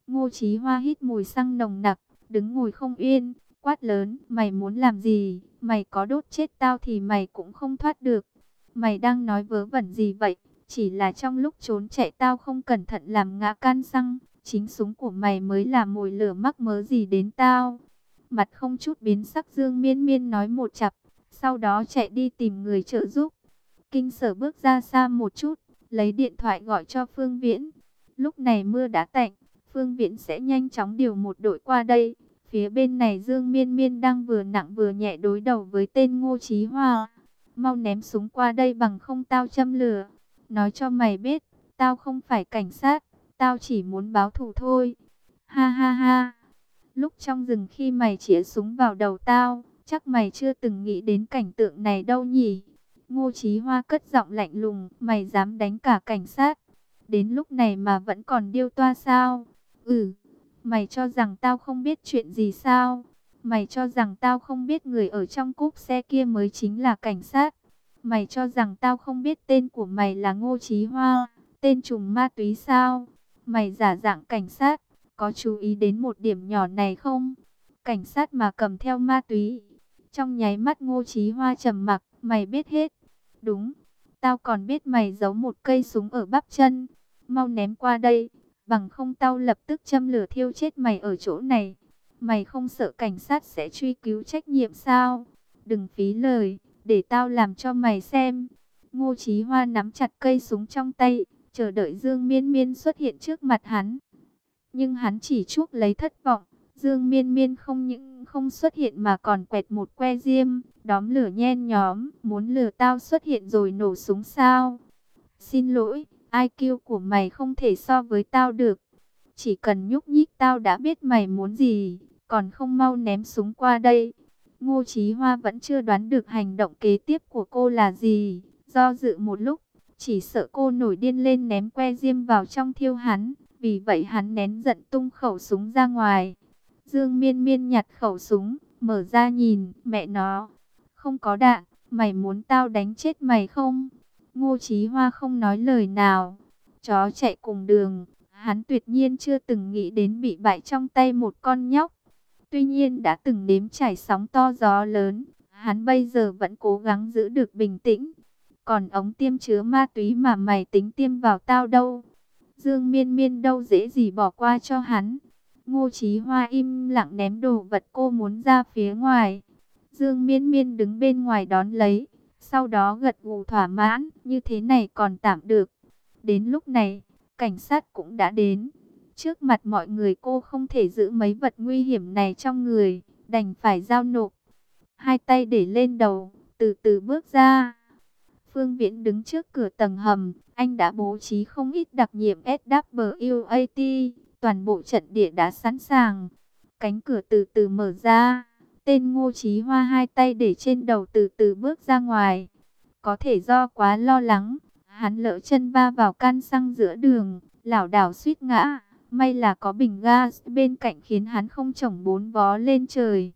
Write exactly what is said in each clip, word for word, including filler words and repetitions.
Ngô Chí Hoa hít mùi xăng nồng nặc, đứng ngồi không yên, quát lớn, mày muốn làm gì? Mày có đốt chết tao thì mày cũng không thoát được. Mày đang nói vớ vẩn gì vậy? Chỉ là trong lúc trốn chạy tao không cẩn thận làm ngã can xăng, chính súng của mày mới là mồi lửa mắc mớ gì đến tao. Mặt không chút biến sắc Dương Miên Miên nói một chặp, sau đó chạy đi tìm người trợ giúp. Kinh Sở bước ra xa một chút, lấy điện thoại gọi cho Phương Viễn. Lúc này mưa đã tạnh, Phương Viễn sẽ nhanh chóng điều một đội qua đây. Phía bên này Dương Miên Miên đang vừa nặng vừa nhẹ đối đầu với tên Ngô Chí Hoa. Mau ném súng qua đây bằng không tao châm lửa. Nói cho mày biết, tao không phải cảnh sát, tao chỉ muốn báo thù thôi. Ha ha ha. Lúc trong rừng khi mày chĩa súng vào đầu tao, chắc mày chưa từng nghĩ đến cảnh tượng này đâu nhỉ? Ngô Chí Hoa cất giọng lạnh lùng, mày dám đánh cả cảnh sát? Đến lúc này mà vẫn còn điêu toa sao? Ừ, mày cho rằng tao không biết chuyện gì sao? Mày cho rằng tao không biết người ở trong cúp xe kia mới chính là cảnh sát? Mày cho rằng tao không biết tên của mày là Ngô Chí Hoa, tên trùm ma túy sao? Mày giả dạng cảnh sát, có chú ý đến một điểm nhỏ này không? Cảnh sát mà cầm theo ma túy. Trong nháy mắt Ngô Chí Hoa trầm mặc, mày biết hết. Đúng, tao còn biết mày giấu một cây súng ở bắp chân. Mau ném qua đây, bằng không tao lập tức châm lửa thiêu chết mày ở chỗ này. Mày không sợ cảnh sát sẽ truy cứu trách nhiệm sao? Đừng phí lời, để tao làm cho mày xem. Ngô Chí Hoa nắm chặt cây súng trong tay, chờ đợi Dương Miên Miên xuất hiện trước mặt hắn. Nhưng hắn chỉ chuốc lấy thất vọng. Dương Miên Miên không những không xuất hiện mà còn quẹt một que diêm, đóm lửa nhen nhóm, muốn lừa tao xuất hiện rồi nổ súng sao? Xin lỗi, i kiu của mày không thể so với tao được. Chỉ cần nhúc nhích tao đã biết mày muốn gì, còn không mau ném súng qua đây. Ngô Chí Hoa vẫn chưa đoán được hành động kế tiếp của cô là gì, do dự một lúc, chỉ sợ cô nổi điên lên ném que diêm vào trong thiêu hắn. Vì vậy hắn nén giận tung khẩu súng ra ngoài. Dương Miên Miên nhặt khẩu súng, mở ra nhìn, mẹ nó, không có đạn, mày muốn tao đánh chết mày không? Ngô Chí Hoa không nói lời nào. Chó chạy cùng đường, hắn tuyệt nhiên chưa từng nghĩ đến bị bại trong tay một con nhóc. Tuy nhiên đã từng nếm trải sóng to gió lớn, hắn bây giờ vẫn cố gắng giữ được bình tĩnh. Còn ống tiêm chứa ma túy mà mày tính tiêm vào tao đâu? Dương Miên Miên đâu dễ gì bỏ qua cho hắn. Ngô Chí Hoa im lặng ném đồ vật cô muốn ra phía ngoài. Dương Miên Miên đứng bên ngoài đón lấy, sau đó gật gù thỏa mãn, như thế này còn tạm được. Đến lúc này, cảnh sát cũng đã đến. Trước mặt mọi người cô không thể giữ mấy vật nguy hiểm này trong người, đành phải giao nộp. Hai tay để lên đầu, từ từ bước ra. Phương Viễn đứng trước cửa tầng hầm, anh đã bố trí không ít đặc nhiệm ét vê kép a tê, toàn bộ trận địa đã sẵn sàng. Cánh cửa từ từ mở ra, tên Ngô Chí Hoa hai tay để trên đầu từ từ bước ra ngoài. Có thể do quá lo lắng, hắn lỡ chân va vào can xăng giữa đường, lảo đảo suýt ngã. May là có bình gas bên cạnh khiến hắn không chổng bốn vó lên trời.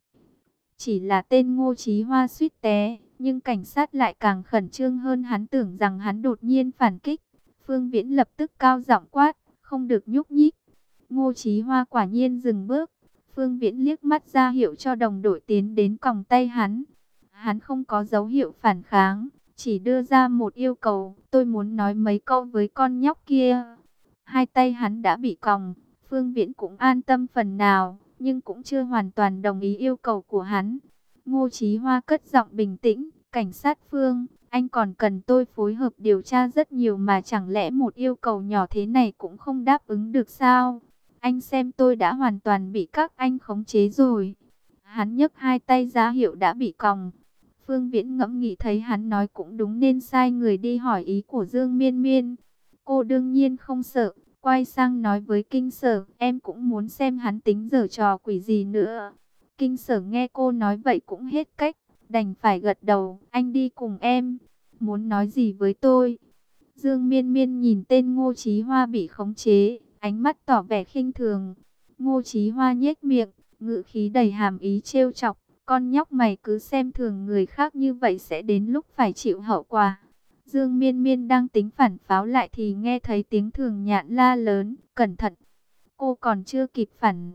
Chỉ là tên Ngô Chí Hoa suýt té, nhưng cảnh sát lại càng khẩn trương hơn, hắn tưởng rằng hắn đột nhiên phản kích. Phương Viễn lập tức cao giọng quát, không được nhúc nhích. Ngô Chí Hoa quả nhiên dừng bước. Phương Viễn liếc mắt ra hiệu cho đồng đội tiến đến còng tay hắn. Hắn không có dấu hiệu phản kháng, chỉ đưa ra một yêu cầu, tôi muốn nói mấy câu với con nhóc kia. Hai tay hắn đã bị còng, Phương Viễn cũng an tâm phần nào, nhưng cũng chưa hoàn toàn đồng ý yêu cầu của hắn. Ngô Chí Hoa cất giọng bình tĩnh, cảnh sát Phương, anh còn cần tôi phối hợp điều tra rất nhiều mà chẳng lẽ một yêu cầu nhỏ thế này cũng không đáp ứng được sao? Anh xem tôi đã hoàn toàn bị các anh khống chế rồi. Hắn nhấc hai tay ra hiệu đã bị còng. Phương Viễn ngẫm nghĩ thấy hắn nói cũng đúng nên sai người đi hỏi ý của Dương Miên Miên. Cô đương nhiên không sợ, quay sang nói với Kinh Sở, em cũng muốn xem hắn tính giở trò quỷ gì nữa. Kinh Sở nghe cô nói vậy cũng hết cách, đành phải gật đầu, anh đi cùng em. Muốn nói gì với tôi? Dương Miên Miên nhìn tên Ngô Chí Hoa bị khống chế, ánh mắt tỏ vẻ khinh thường. Ngô Chí Hoa nhếch miệng, ngữ khí đầy hàm ý trêu chọc, con nhóc mày cứ xem thường người khác như vậy sẽ đến lúc phải chịu hậu quả. Dương Miên Miên đang tính phản pháo lại thì nghe thấy tiếng Thường Nhạn la lớn, cẩn thận. Cô còn chưa kịp phản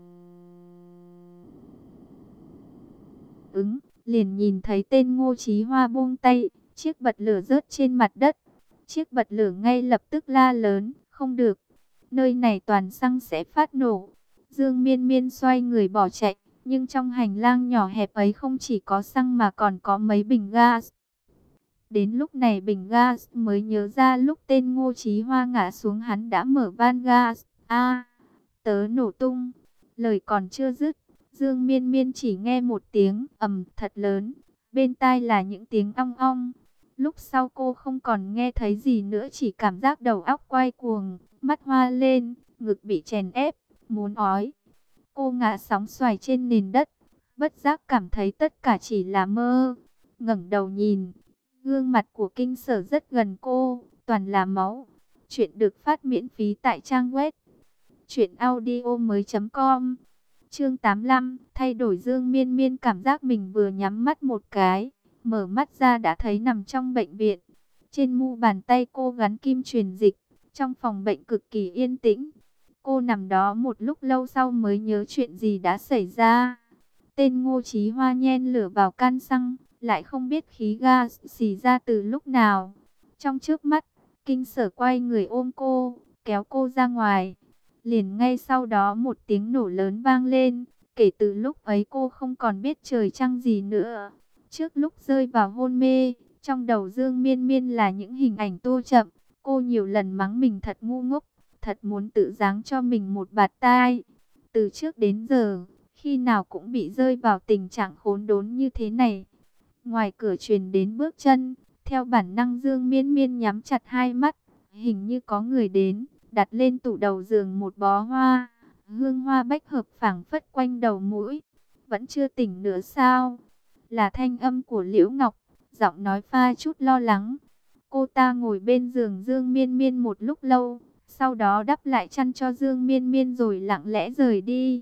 ứng, liền nhìn thấy tên Ngô Chí Hoa buông tay, chiếc bật lửa rớt trên mặt đất. Chiếc bật lửa ngay lập tức la lớn, không được, nơi này toàn xăng sẽ phát nổ. Dương Miên Miên xoay người bỏ chạy, nhưng trong hành lang nhỏ hẹp ấy không chỉ có xăng mà còn có mấy bình gas. Đến lúc này bình gas mới nhớ ra lúc tên Ngô Chí Hoa ngã xuống hắn đã mở van gas. A, tớ nổ tung. Lời còn chưa dứt, Dương Miên Miên chỉ nghe một tiếng ầm thật lớn, bên tai là những tiếng ong ong. Lúc sau cô không còn nghe thấy gì nữa, chỉ cảm giác đầu óc quay cuồng, mắt hoa lên, ngực bị chèn ép, muốn ói. Cô ngã sóng xoài trên nền đất, bất giác cảm thấy tất cả chỉ là mơ. Ngẩng đầu nhìn, gương mặt của Kinh Sở rất gần cô, toàn là máu. Chuyện được phát miễn phí tại trang web truyện audio mới chấm com. Chương tám mươi lăm, thay đổi. Dương Miên Miên cảm giác mình vừa nhắm mắt một cái, mở mắt ra đã thấy nằm trong bệnh viện. Trên mu bàn tay cô gắn kim truyền dịch, trong phòng bệnh cực kỳ yên tĩnh. Cô nằm đó một lúc lâu sau mới nhớ chuyện gì đã xảy ra. Tên Ngô Chí Hoa nhen lửa vào can xăng, lại không biết khí ga xì ra từ lúc nào. Trong chớp mắt, Kinh Sở quay người ôm cô, kéo cô ra ngoài. Liền ngay sau đó một tiếng nổ lớn vang lên. Kể từ lúc ấy cô không còn biết trời trăng gì nữa. Trước lúc rơi vào hôn mê, trong đầu Dương Miên Miên là những hình ảnh tô chậm. Cô nhiều lần mắng mình thật ngu ngốc, thật muốn tự giáng cho mình một bạt tai. Từ trước đến giờ, khi nào cũng bị rơi vào tình trạng khốn đốn như thế này. Ngoài cửa truyền đến bước chân, theo bản năng Dương Miên Miên nhắm chặt hai mắt. Hình như có người đến, đặt lên tủ đầu giường một bó hoa. Hương hoa bách hợp phảng phất quanh đầu mũi. Vẫn chưa tỉnh nữa sao? Là thanh âm của Liễu Ngọc, giọng nói pha chút lo lắng. Cô ta ngồi bên giường Dương Miên Miên một lúc lâu, sau đó đắp lại chăn cho Dương Miên Miên rồi lặng lẽ rời đi.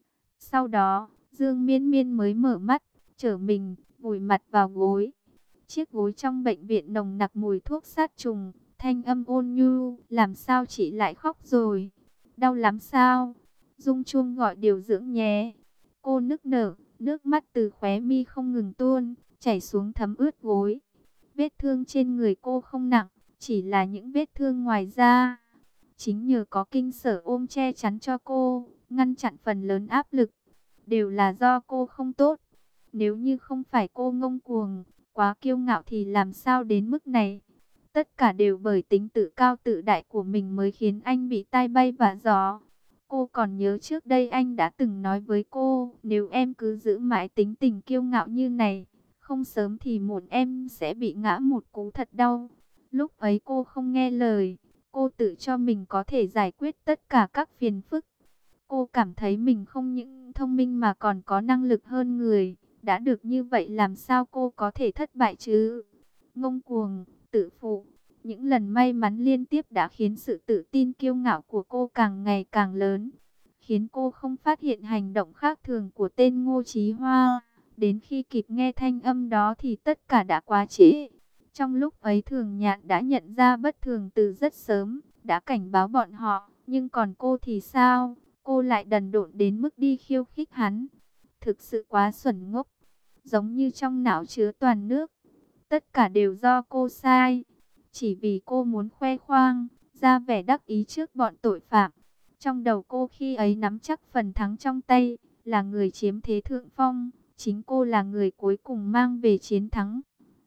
Sau đó, Dương Miên Miên mới mở mắt, trở mình, vùi mặt vào gối. Chiếc gối trong bệnh viện nồng nặc mùi thuốc sát trùng, thanh âm ôn nhu, làm sao chị lại khóc rồi? Đau lắm sao? Dung Chuông gọi điều dưỡng nhé. Cô nức nở, nước mắt từ khóe mi không ngừng tuôn, chảy xuống thấm ướt gối. Vết thương trên người cô không nặng, chỉ là những vết thương ngoài da. Chính nhờ có Kinh Sở ôm che chắn cho cô, ngăn chặn phần lớn áp lực. Đều là do cô không tốt. Nếu như không phải cô ngông cuồng, quá kiêu ngạo thì làm sao đến mức này. Tất cả đều bởi tính tự cao tự đại của mình mới khiến anh bị tai bay vạ gió. Cô còn nhớ trước đây anh đã từng nói với cô, nếu em cứ giữ mãi tính tình kiêu ngạo như này, không sớm thì muộn em sẽ bị ngã một cú thật đau. Lúc ấy cô không nghe lời, cô tự cho mình có thể giải quyết tất cả các phiền phức. Cô cảm thấy mình không những thông minh mà còn có năng lực hơn người. Đã được như vậy làm sao cô có thể thất bại chứ? Ngông cuồng, tự phụ, những lần may mắn liên tiếp đã khiến sự tự tin kiêu ngạo của cô càng ngày càng lớn. Khiến cô không phát hiện hành động khác thường của tên Ngô Chí Hoa. Đến khi kịp nghe thanh âm đó thì tất cả đã quá trễ. Trong lúc ấy Thường Nhạn đã nhận ra bất thường từ rất sớm, đã cảnh báo bọn họ. Nhưng còn cô thì sao? Cô lại đần độn đến mức đi khiêu khích hắn. Thực sự quá xuẩn ngốc. Giống như trong não chứa toàn nước. Tất cả đều do cô sai. Chỉ vì cô muốn khoe khoang, ra vẻ đắc ý trước bọn tội phạm. Trong đầu cô khi ấy nắm chắc phần thắng trong tay, là người chiếm thế thượng phong. Chính cô là người cuối cùng mang về chiến thắng.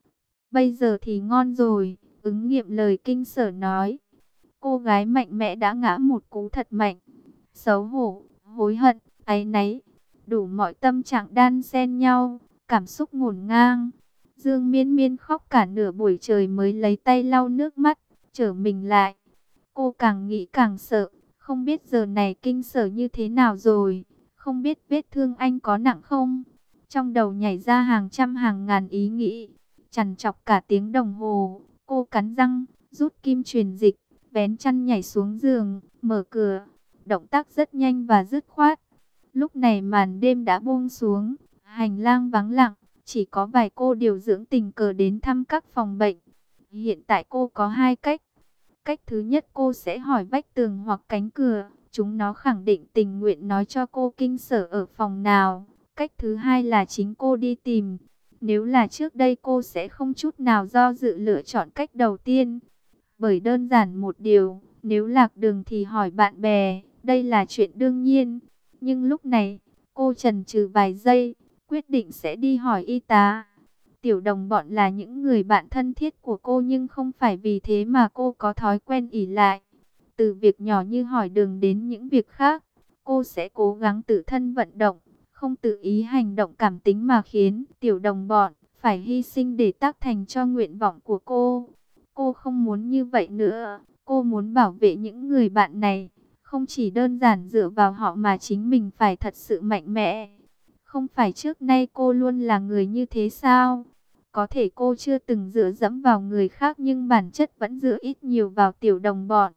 Bây giờ thì ngon rồi, ứng nghiệm lời Kinh Sở nói. Cô gái mạnh mẽ đã ngã một cú thật mạnh. Xấu hổ, hối hận, áy náy, đủ mọi tâm trạng đan xen nhau, cảm xúc ngổn ngang. Dương Miên Miên khóc cả nửa buổi trời mới lấy tay lau nước mắt, trở mình lại. Cô càng nghĩ càng sợ, không biết giờ này Kinh Sở như thế nào rồi, không biết vết thương anh có nặng không. Trong đầu nhảy ra hàng trăm hàng ngàn ý nghĩ, trằn trọc cả tiếng đồng hồ. Cô cắn răng, rút kim truyền dịch, vén chăn nhảy xuống giường, mở cửa. Động tác rất nhanh và dứt khoát. Lúc này màn đêm đã buông xuống, hành lang vắng lặng, chỉ có vài cô điều dưỡng tình cờ đến thăm các phòng bệnh. Hiện tại cô có hai cách. Cách thứ nhất, cô sẽ hỏi vách tường hoặc cánh cửa, chúng nó khẳng định tình nguyện nói cho cô kinh sở ở phòng nào. Cách thứ hai là chính cô đi tìm. Nếu là trước đây cô sẽ không chút nào do dự lựa chọn cách đầu tiên. Bởi đơn giản một điều, nếu lạc đường thì hỏi bạn bè, đây là chuyện đương nhiên. Nhưng lúc này, cô chần chừ vài giây, quyết định sẽ đi hỏi y tá. Tiểu đồng bọn là những người bạn thân thiết của cô nhưng không phải vì thế mà cô có thói quen ỷ lại. Từ việc nhỏ như hỏi đường đến những việc khác, cô sẽ cố gắng tự thân vận động, không tự ý hành động cảm tính mà khiến tiểu đồng bọn phải hy sinh để tác thành cho nguyện vọng của cô. Cô không muốn như vậy nữa, cô muốn bảo vệ những người bạn này, không chỉ đơn giản dựa vào họ mà chính mình phải thật sự mạnh mẽ. Không phải trước nay cô luôn là người như thế sao? Có thể cô chưa từng dựa dẫm vào người khác nhưng bản chất vẫn dựa ít nhiều vào tiểu đồng bọn.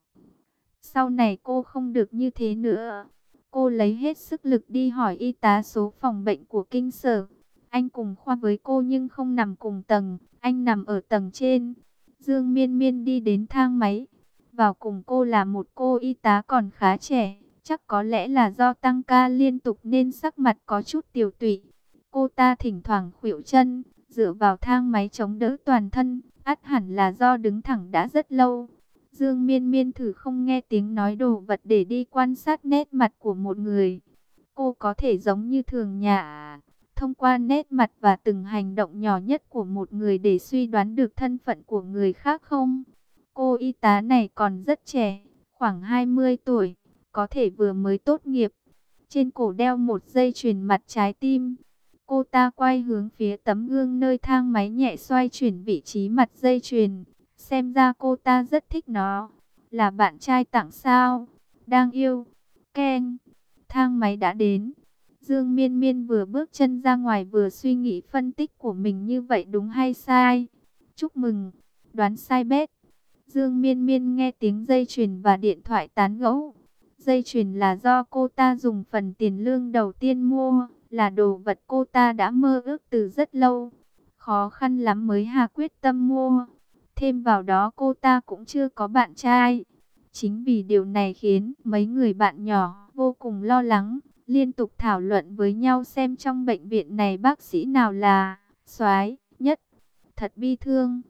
Sau này cô không được như thế nữa. Cô lấy hết sức lực đi hỏi y tá số phòng bệnh của kinh sở. Anh cùng khoa với cô nhưng không nằm cùng tầng, anh nằm ở tầng trên. Dương Miên Miên đi đến thang máy. Vào cùng cô là một cô y tá còn khá trẻ. Chắc có lẽ là do tăng ca liên tục nên sắc mặt có chút tiều tụy. Cô ta thỉnh thoảng khuỵu chân, dựa vào thang máy chống đỡ toàn thân. Ắt hẳn là do đứng thẳng đã rất lâu. Dương Miên Miên thử không nghe tiếng nói đồ vật để đi quan sát nét mặt của một người. Cô có thể giống như thường nhã, thông qua nét mặt và từng hành động nhỏ nhất của một người để suy đoán được thân phận của người khác không? Cô y tá này còn rất trẻ, khoảng hai mươi tuổi, có thể vừa mới tốt nghiệp. Trên cổ đeo một dây chuyền mặt trái tim. Cô ta quay hướng phía tấm gương nơi thang máy nhẹ xoay chuyển vị trí mặt dây chuyền. Xem ra cô ta rất thích nó. Là bạn trai tặng sao? Đang yêu. Ken. Thang máy đã đến. Dương Miên Miên vừa bước chân ra ngoài vừa suy nghĩ phân tích của mình như vậy đúng hay sai. Chúc mừng. Đoán sai bét. Dương Miên Miên nghe tiếng dây chuyền và điện thoại tán gẫu. Dây chuyền là do cô ta dùng phần tiền lương đầu tiên mua. Là đồ vật cô ta đã mơ ước từ rất lâu. Khó khăn lắm mới hạ quyết tâm mua. Thêm vào đó cô ta cũng chưa có bạn trai. Chính vì điều này khiến mấy người bạn nhỏ vô cùng lo lắng, liên tục thảo luận với nhau xem trong bệnh viện này bác sĩ nào là soái nhất. Thật bi thương.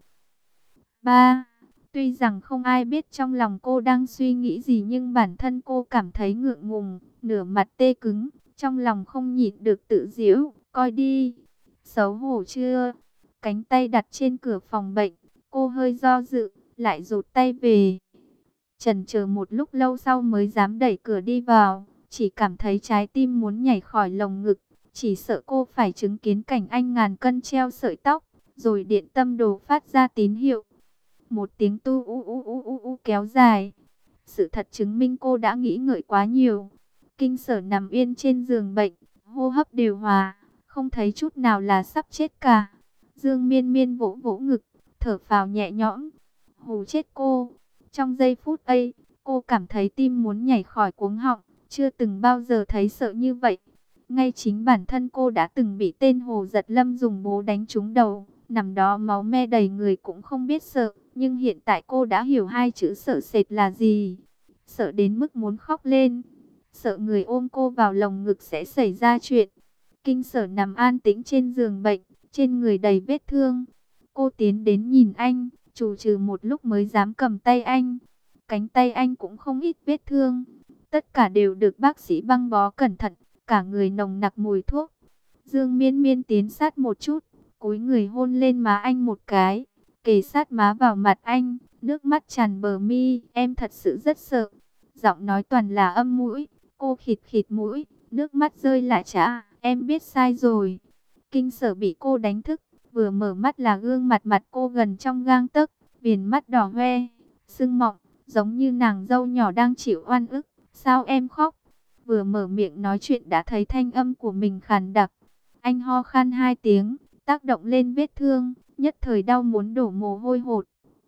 ba. Tuy rằng không ai biết trong lòng cô đang suy nghĩ gì nhưng bản thân cô cảm thấy ngượng ngùng, nửa mặt tê cứng, trong lòng không nhịn được tự giễu, coi đi. Xấu hổ chưa? Cánh tay đặt trên cửa phòng bệnh. Cô hơi do dự, lại rụt tay về. Chần chờ một lúc lâu sau mới dám đẩy cửa đi vào. Chỉ cảm thấy trái tim muốn nhảy khỏi lồng ngực. Chỉ sợ cô phải chứng kiến cảnh anh ngàn cân treo sợi tóc. Rồi điện tâm đồ phát ra tín hiệu. Một tiếng tu u u u u u kéo dài. Sự thật chứng minh cô đã nghĩ ngợi quá nhiều. Kinh sở nằm yên trên giường bệnh. Hô hấp điều hòa. Không thấy chút nào là sắp chết cả. Dương Miên Miên vỗ vỗ ngực, thở phào nhẹ nhõm. Hù chết cô. Trong giây phút ấy, cô cảm thấy tim muốn nhảy khỏi cuống họng. Chưa từng bao giờ thấy sợ như vậy. Ngay chính bản thân cô đã từng bị tên Hồ Giật Lâm dùng búa đánh trúng đầu. Nằm đó máu me đầy người cũng không biết sợ. Nhưng hiện tại cô đã hiểu hai chữ sợ sệt là gì. Sợ đến mức muốn khóc lên. Sợ người ôm cô vào lồng ngực sẽ xảy ra chuyện. Kinh sở nằm an tĩnh trên giường bệnh. Trên người đầy vết thương. Cô tiến đến nhìn anh, trù trừ một lúc mới dám cầm tay anh. Cánh tay anh cũng không ít vết thương. Tất cả đều được bác sĩ băng bó cẩn thận, cả người nồng nặc mùi thuốc. Dương Miên Miên tiến sát một chút, cúi người hôn lên má anh một cái, kề sát má vào mặt anh, nước mắt tràn bờ mi. Em thật sự rất sợ. Giọng nói toàn là âm mũi, cô khịt khịt mũi, nước mắt rơi lã chã. Em biết sai rồi. Kinh sở bị cô đánh thức, vừa mở mắt là gương mặt mặt cô gần trong gang tấc, viền mắt đỏ hoe, sưng mọng, giống như nàng dâu nhỏ đang chịu oan ức. Sao em khóc? Vừa mở miệng nói chuyện đã thấy thanh âm của mình khàn đặc. Anh ho khan hai tiếng, tác động lên vết thương, nhất thời đau muốn đổ mồ hôi hột.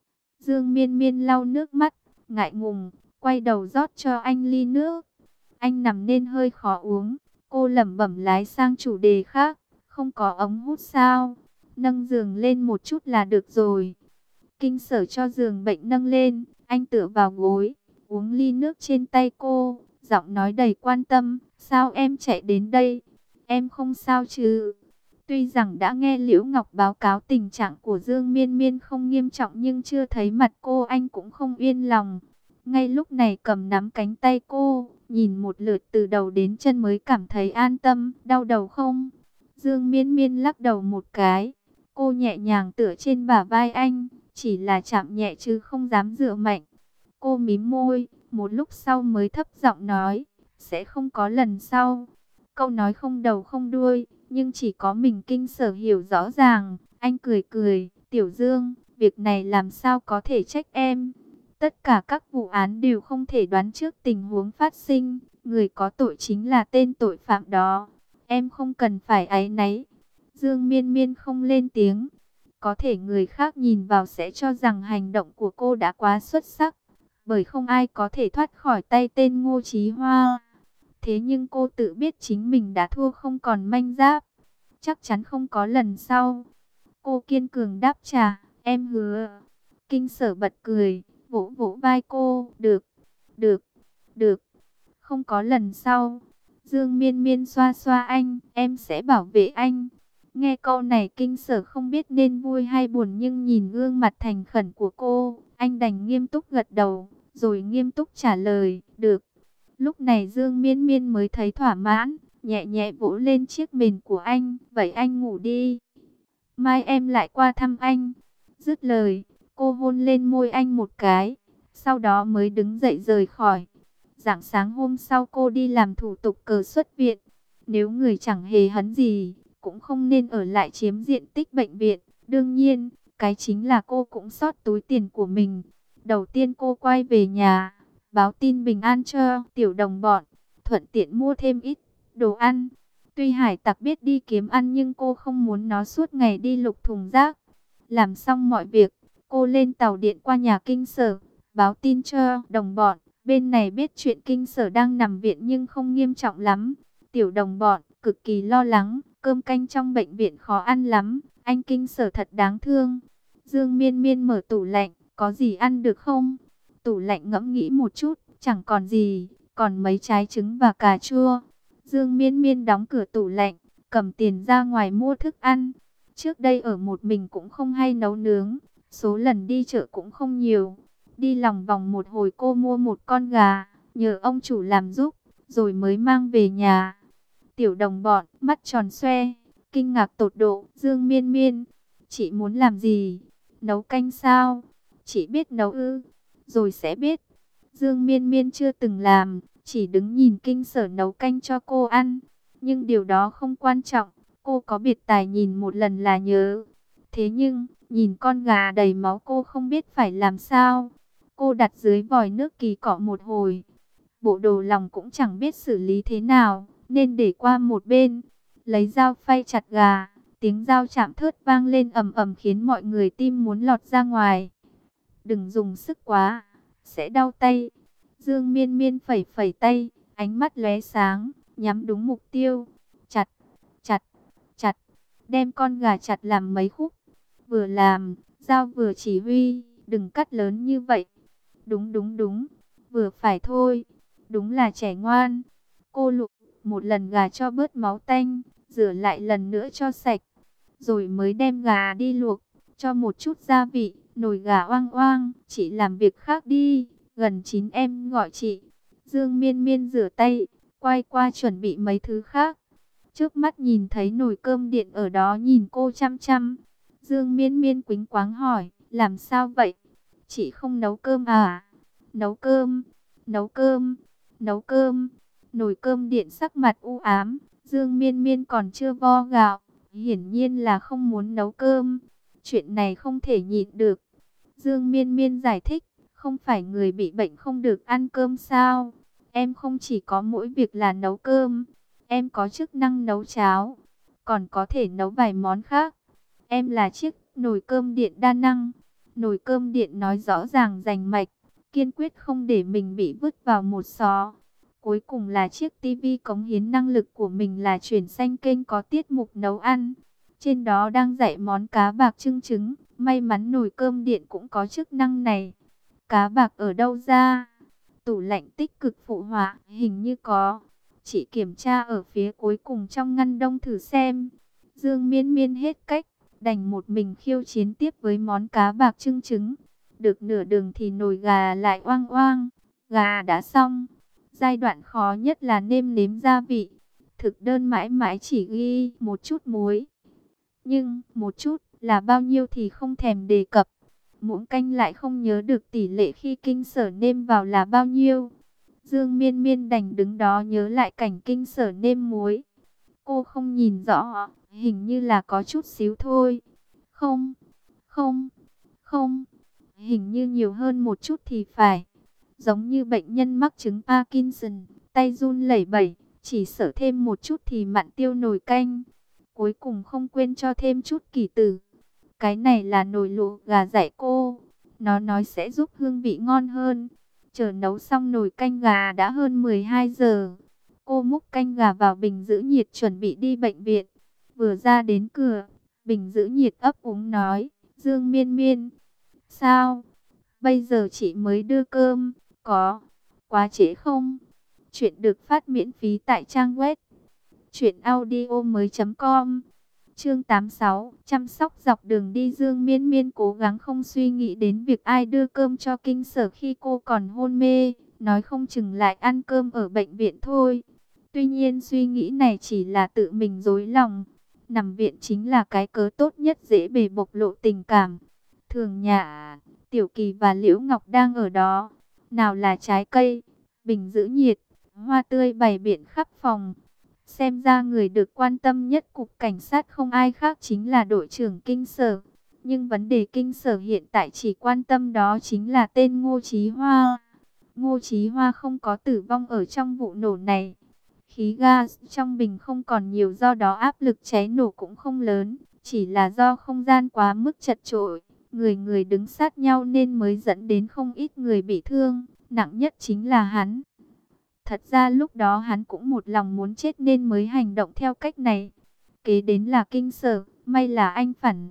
Dương Miên Miên lau nước mắt, ngại ngùng, quay đầu rót cho anh ly nước. Anh nằm nên hơi khó uống, cô lẩm bẩm lái sang chủ đề khác. Không có ống hút sao? Nâng giường lên một chút là được rồi. Kinh sở cho giường bệnh nâng lên, anh tựa vào gối, uống ly nước trên tay cô, giọng nói đầy quan tâm. Sao em chạy đến đây? Em không sao chứ? Tuy rằng đã nghe Liễu Ngọc báo cáo tình trạng của Dương Miên Miên không nghiêm trọng, nhưng chưa thấy mặt cô anh cũng không yên lòng. Ngay lúc này cầm nắm cánh tay cô, nhìn một lượt từ đầu đến chân mới cảm thấy an tâm. Đau đầu không? Dương Miên Miên lắc đầu một cái. Cô nhẹ nhàng tựa trên bả vai anh, chỉ là chạm nhẹ chứ không dám dựa mạnh. Cô mím môi, một lúc sau mới thấp giọng nói, sẽ không có lần sau. Câu nói không đầu không đuôi, nhưng chỉ có mình Kinh Sở hiểu rõ ràng. Anh cười cười, Tiểu Dương, việc này làm sao có thể trách em. Tất cả các vụ án đều không thể đoán trước tình huống phát sinh. Người có tội chính là tên tội phạm đó. Em không cần phải áy náy. Dương Miên Miên không lên tiếng. Có thể người khác nhìn vào sẽ cho rằng hành động của cô đã quá xuất sắc, bởi không ai có thể thoát khỏi tay tên Ngô Chí Hoa. Thế nhưng cô tự biết chính mình đã thua không còn manh giáp. Chắc chắn không có lần sau. Cô kiên cường đáp trả, em hứa. Kinh Sở bật cười, vỗ vỗ vai cô, được, được, được, không có lần sau. Dương Miên Miên xoa xoa anh, em sẽ bảo vệ anh. Nghe câu này Kinh Sở không biết nên vui hay buồn, nhưng nhìn gương mặt thành khẩn của cô, anh đành nghiêm túc gật đầu, rồi nghiêm túc trả lời, được. Lúc này Dương Miên Miên mới thấy thỏa mãn, nhẹ nhẹ vỗ lên chiếc mền của anh, vậy anh ngủ đi. Mai em lại qua thăm anh. Dứt lời, cô hôn lên môi anh một cái, sau đó mới đứng dậy rời khỏi. Rạng sáng hôm sau cô đi làm thủ tục cờ xuất viện. Nếu người chẳng hề hấn gì, cũng không nên ở lại chiếm diện tích bệnh viện. Đương nhiên, cái chính là cô cũng sót túi tiền của mình. Đầu tiên cô quay về nhà, báo tin bình an cho tiểu đồng bọn, thuận tiện mua thêm ít đồ ăn. Tuy hải tặc biết đi kiếm ăn, nhưng cô không muốn nó suốt ngày đi lục thùng rác. Làm xong mọi việc, cô lên tàu điện qua nhà Kinh Sở, báo tin cho đồng bọn. Bên này biết chuyện Kinh Sở đang nằm viện nhưng không nghiêm trọng lắm. Tiểu đồng bọn cực kỳ lo lắng, cơm canh trong bệnh viện khó ăn lắm, anh Kinh Sở thật đáng thương. Dương Miên Miên mở tủ lạnh, có gì ăn được không? Tủ lạnh ngẫm nghĩ một chút, chẳng còn gì, còn mấy trái trứng và cà chua. Dương Miên Miên đóng cửa tủ lạnh, cầm tiền ra ngoài mua thức ăn. Trước đây ở một mình cũng không hay nấu nướng, số lần đi chợ cũng không nhiều. Đi lòng vòng một hồi cô mua một con gà, nhờ ông chủ làm giúp, rồi mới mang về nhà. Tiểu đồng bọn, mắt tròn xoe, kinh ngạc tột độ. Dương Miên Miên, chị muốn làm gì? Nấu canh sao? Chị biết nấu ư? Rồi sẽ biết. Dương Miên Miên chưa từng làm, chỉ đứng nhìn Kinh Sở nấu canh cho cô ăn. Nhưng điều đó không quan trọng, cô có biệt tài nhìn một lần là nhớ. Thế nhưng, nhìn con gà đầy máu cô không biết phải làm sao. Cô đặt dưới vòi nước kỳ cọ một hồi. Bộ đồ lòng cũng chẳng biết xử lý thế nào, nên để qua một bên. Lấy dao phay chặt gà, tiếng dao chạm thớt vang lên ầm ầm khiến mọi người tim muốn lọt ra ngoài. Đừng dùng sức quá, sẽ đau tay. Dương Miên Miên phẩy phẩy tay, ánh mắt lóe sáng, nhắm đúng mục tiêu. Chặt, chặt, chặt, đem con gà chặt làm mấy khúc. Vừa làm, dao vừa chỉ huy, đừng cắt lớn như vậy. Đúng đúng đúng, vừa phải thôi. Đúng là trẻ ngoan. Cô luộc một lần gà cho bớt máu tanh, rửa lại lần nữa cho sạch, rồi mới đem gà đi luộc, cho một chút gia vị. Nồi gà oang oang, chị làm việc khác đi, gần chín em gọi chị. Dương Miên Miên rửa tay, quay qua chuẩn bị mấy thứ khác. Trước mắt nhìn thấy nồi cơm điện ở đó nhìn cô chăm chăm. Dương Miên Miên quýnh quáng hỏi, làm sao vậy? Chị không nấu cơm à? Nấu cơm, nấu cơm, nấu cơm. Nồi cơm điện sắc mặt u ám, Dương Miên Miên còn chưa vo gạo, hiển nhiên là không muốn nấu cơm. Chuyện này không thể nhịn được. Dương Miên Miên giải thích, không phải người bị bệnh không được ăn cơm sao? Em không chỉ có mỗi việc là nấu cơm, em có chức năng nấu cháo, còn có thể nấu vài món khác. Em là chiếc nồi cơm điện đa năng. Nồi cơm điện nói rõ ràng rành mạch, kiên quyết không để mình bị vứt vào một xó. Cuối cùng là chiếc tivi cống hiến năng lực của mình là chuyển sang kênh có tiết mục nấu ăn. Trên đó đang dạy món cá bạc chưng trứng. May mắn nồi cơm điện cũng có chức năng này. Cá bạc ở đâu ra? Tủ lạnh tích cực phụ họa, hình như có. Chị kiểm tra ở phía cuối cùng trong ngăn đông thử xem. Dương Miên Miên hết cách, đành một mình khiêu chiến tiếp với món cá bạc chưng trứng. Được nửa đường thì nồi gà lại oang oang. Gà đã xong. Giai đoạn khó nhất là nêm nếm gia vị. Thực đơn mãi mãi chỉ ghi một chút muối. Nhưng một chút là bao nhiêu thì không thèm đề cập. Muỗng canh lại không nhớ được tỷ lệ khi Kinh Sở nêm vào là bao nhiêu. Dương Miên Miên đành đứng đó nhớ lại cảnh Kinh Sở nêm muối. Cô không nhìn rõ, hình như là có chút xíu thôi. Không, không, không, hình như nhiều hơn một chút thì phải. Giống như bệnh nhân mắc chứng Parkinson, tay run lẩy bẩy, chỉ sợ thêm một chút thì mặn tiêu nồi canh. Cuối cùng không quên cho thêm chút kỳ tử. Cái này là nồi lụa gà dạy cô. Nó nói sẽ giúp hương vị ngon hơn. Chờ nấu xong nồi canh gà đã hơn mười hai giờ. Cô múc canh gà vào bình giữ nhiệt chuẩn bị đi bệnh viện. Vừa ra đến cửa, bình giữ nhiệt ấp úng nói, Dương Miên Miên, sao? Bây giờ chị mới đưa cơm, có quá trễ không? Chuyện được phát miễn phí tại trang web truyện audio mới chấm com. Chương tám mươi sáu, chăm sóc dọc đường đi. Dương Miên Miên cố gắng không suy nghĩ đến việc ai đưa cơm cho Kinh Sở khi cô còn hôn mê, nói không chừng lại ăn cơm ở bệnh viện thôi. Tuy nhiên suy nghĩ này chỉ là tự mình dối lòng. Nằm viện chính là cái cớ tốt nhất dễ bề bộc lộ tình cảm. Thường Nhã, Tiểu Kỳ và Liễu Ngọc đang ở đó. Nào là trái cây, bình giữ nhiệt, hoa tươi bày biện khắp phòng. Xem ra người được quan tâm nhất cục cảnh sát không ai khác chính là đội trưởng Kinh Sở. Nhưng vấn đề Kinh Sở hiện tại chỉ quan tâm đó chính là tên Ngô Chí Hoa. Ngô Chí Hoa không có tử vong ở trong vụ nổ này. Khí gas trong bình không còn nhiều, do đó áp lực cháy nổ cũng không lớn. Chỉ là do không gian quá mức chật chội, người người đứng sát nhau nên mới dẫn đến không ít người bị thương. Nặng nhất chính là hắn. Thật ra lúc đó hắn cũng một lòng muốn chết nên mới hành động theo cách này. Kế đến là Kinh Sở, may là anh phản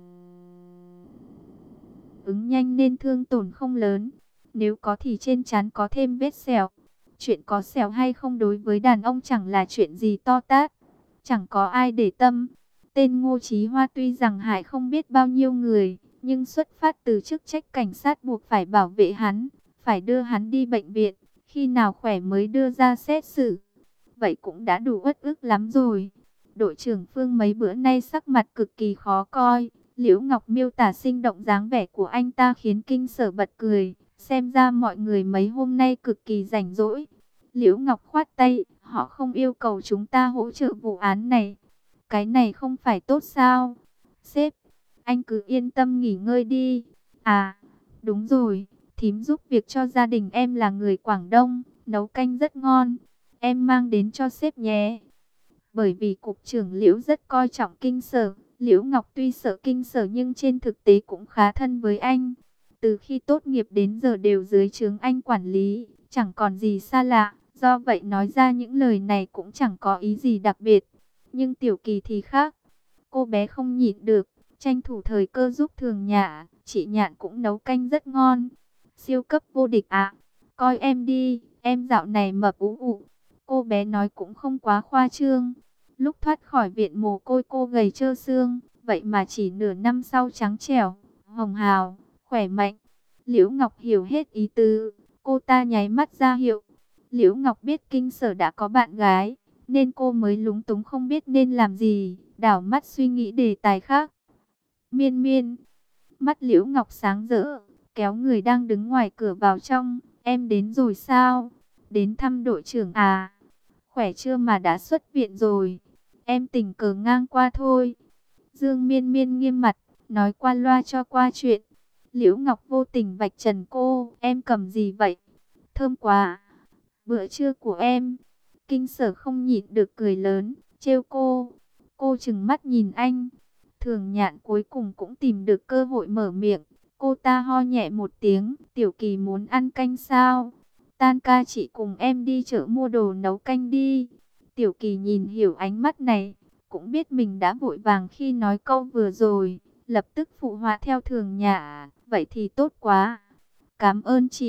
ứng nhanh nên thương tổn không lớn. Nếu có thì trên trán có thêm vết sẹo. Chuyện có sẹo hay không đối với đàn ông chẳng là chuyện gì to tát. Chẳng có ai để tâm. Tên Ngô Chí Hoa tuy rằng hại không biết bao nhiêu người, nhưng xuất phát từ chức trách cảnh sát buộc phải bảo vệ hắn, phải đưa hắn đi bệnh viện. Khi nào khỏe mới đưa ra xét xử. Vậy cũng đã đủ uất ức lắm rồi. Đội trưởng Phương mấy bữa nay sắc mặt cực kỳ khó coi. Liễu Ngọc miêu tả sinh động dáng vẻ của anh ta khiến Kinh Sở bật cười. Xem ra mọi người mấy hôm nay cực kỳ rảnh rỗi. Liễu Ngọc khoát tay, họ không yêu cầu chúng ta hỗ trợ vụ án này. Cái này không phải tốt sao? Sếp, anh cứ yên tâm nghỉ ngơi đi. À, đúng rồi. Thím giúp việc cho gia đình em là người Quảng Đông, nấu canh rất ngon. Em mang đến cho sếp nhé. Bởi vì cục trưởng Liễu rất coi trọng Kinh Sở, Liễu Ngọc tuy sợ Kinh Sở nhưng trên thực tế cũng khá thân với anh. Từ khi tốt nghiệp đến giờ đều dưới trướng anh quản lý, chẳng còn gì xa lạ. Do vậy nói ra những lời này cũng chẳng có ý gì đặc biệt. Nhưng Tiểu Kỳ thì khác. Cô bé không nhịn được, tranh thủ thời cơ giúp Thường Nhã. Chị Nhạn cũng nấu canh rất ngon. Siêu cấp vô địch ạ. Coi em đi, em dạo này mập ú ụ. Cô bé nói cũng không quá khoa trương. Lúc thoát khỏi viện mồ côi cô gầy trơ xương, vậy mà chỉ nửa năm sau trắng trẻo, hồng hào, khỏe mạnh. Liễu Ngọc hiểu hết ý tứ, cô ta nháy mắt ra hiệu. Liễu Ngọc biết Kinh Sở đã có bạn gái, nên cô mới lúng túng không biết nên làm gì, đảo mắt suy nghĩ đề tài khác. Miên Miên, mắt Liễu Ngọc sáng rỡ, kéo người đang đứng ngoài cửa vào trong. Em đến rồi sao? Đến thăm đội trưởng à? Khỏe chưa mà đã xuất viện rồi? Em tình cờ ngang qua thôi. Dương Miên Miên nghiêm mặt, nói qua loa cho qua chuyện. Liễu Ngọc vô tình vạch trần cô. Em cầm gì vậy? Thơm quá. Bữa trưa của em. Kinh Sở không nhịn được cười lớn, trêu cô. Cô trừng mắt nhìn anh. Thường Nhạn cuối cùng cũng tìm được cơ hội mở miệng. Cô ta ho nhẹ một tiếng. Tiểu Kỳ muốn ăn canh sao? Tan ca chị cùng em đi chợ mua đồ nấu canh đi. Tiểu Kỳ nhìn hiểu ánh mắt này, cũng biết mình đã vội vàng khi nói câu vừa rồi, lập tức phụ họa theo Thường Nhã. Vậy thì tốt quá. Cảm ơn chị,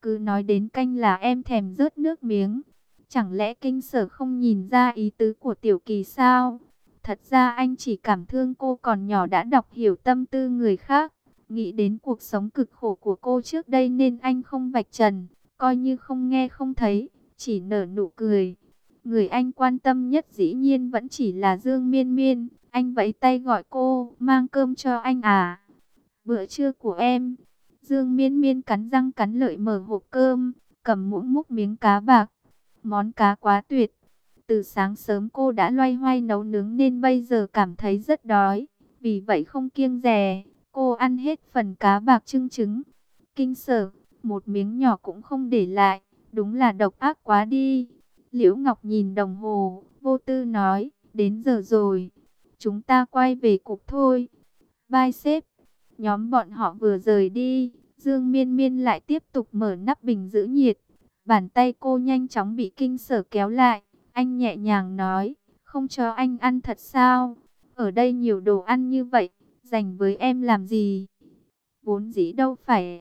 cứ nói đến canh là em thèm rớt nước miếng. Chẳng lẽ Kinh Sở không nhìn ra ý tứ của Tiểu Kỳ sao? Thật ra anh chỉ cảm thương cô còn nhỏ đã đọc hiểu tâm tư người khác. Nghĩ đến cuộc sống cực khổ của cô trước đây nên anh không vạch trần, coi như không nghe không thấy, chỉ nở nụ cười. Người anh quan tâm nhất dĩ nhiên vẫn chỉ là Dương Miên Miên. Anh vẫy tay gọi cô, mang cơm cho anh à. Bữa trưa của em. Dương Miên Miên cắn răng cắn lợi mở hộp cơm, cầm muỗng múc miếng cá bạc. Món cá quá tuyệt. Từ sáng sớm cô đã loay hoay nấu nướng nên bây giờ cảm thấy rất đói. Vì vậy không kiêng dè, cô ăn hết phần cá bạc trưng trứng. Kinh Sở, một miếng nhỏ cũng không để lại, đúng là độc ác quá đi. Liễu Ngọc nhìn đồng hồ, vô tư nói, đến giờ rồi, chúng ta quay về cục thôi. Bye sếp. Nhóm bọn họ vừa rời đi, Dương Miên Miên lại tiếp tục mở nắp bình giữ nhiệt. Bàn tay cô nhanh chóng bị Kinh Sở kéo lại. Anh nhẹ nhàng nói, không cho anh ăn thật sao? Ở đây nhiều đồ ăn như vậy, dành với em làm gì? Vốn dĩ đâu phải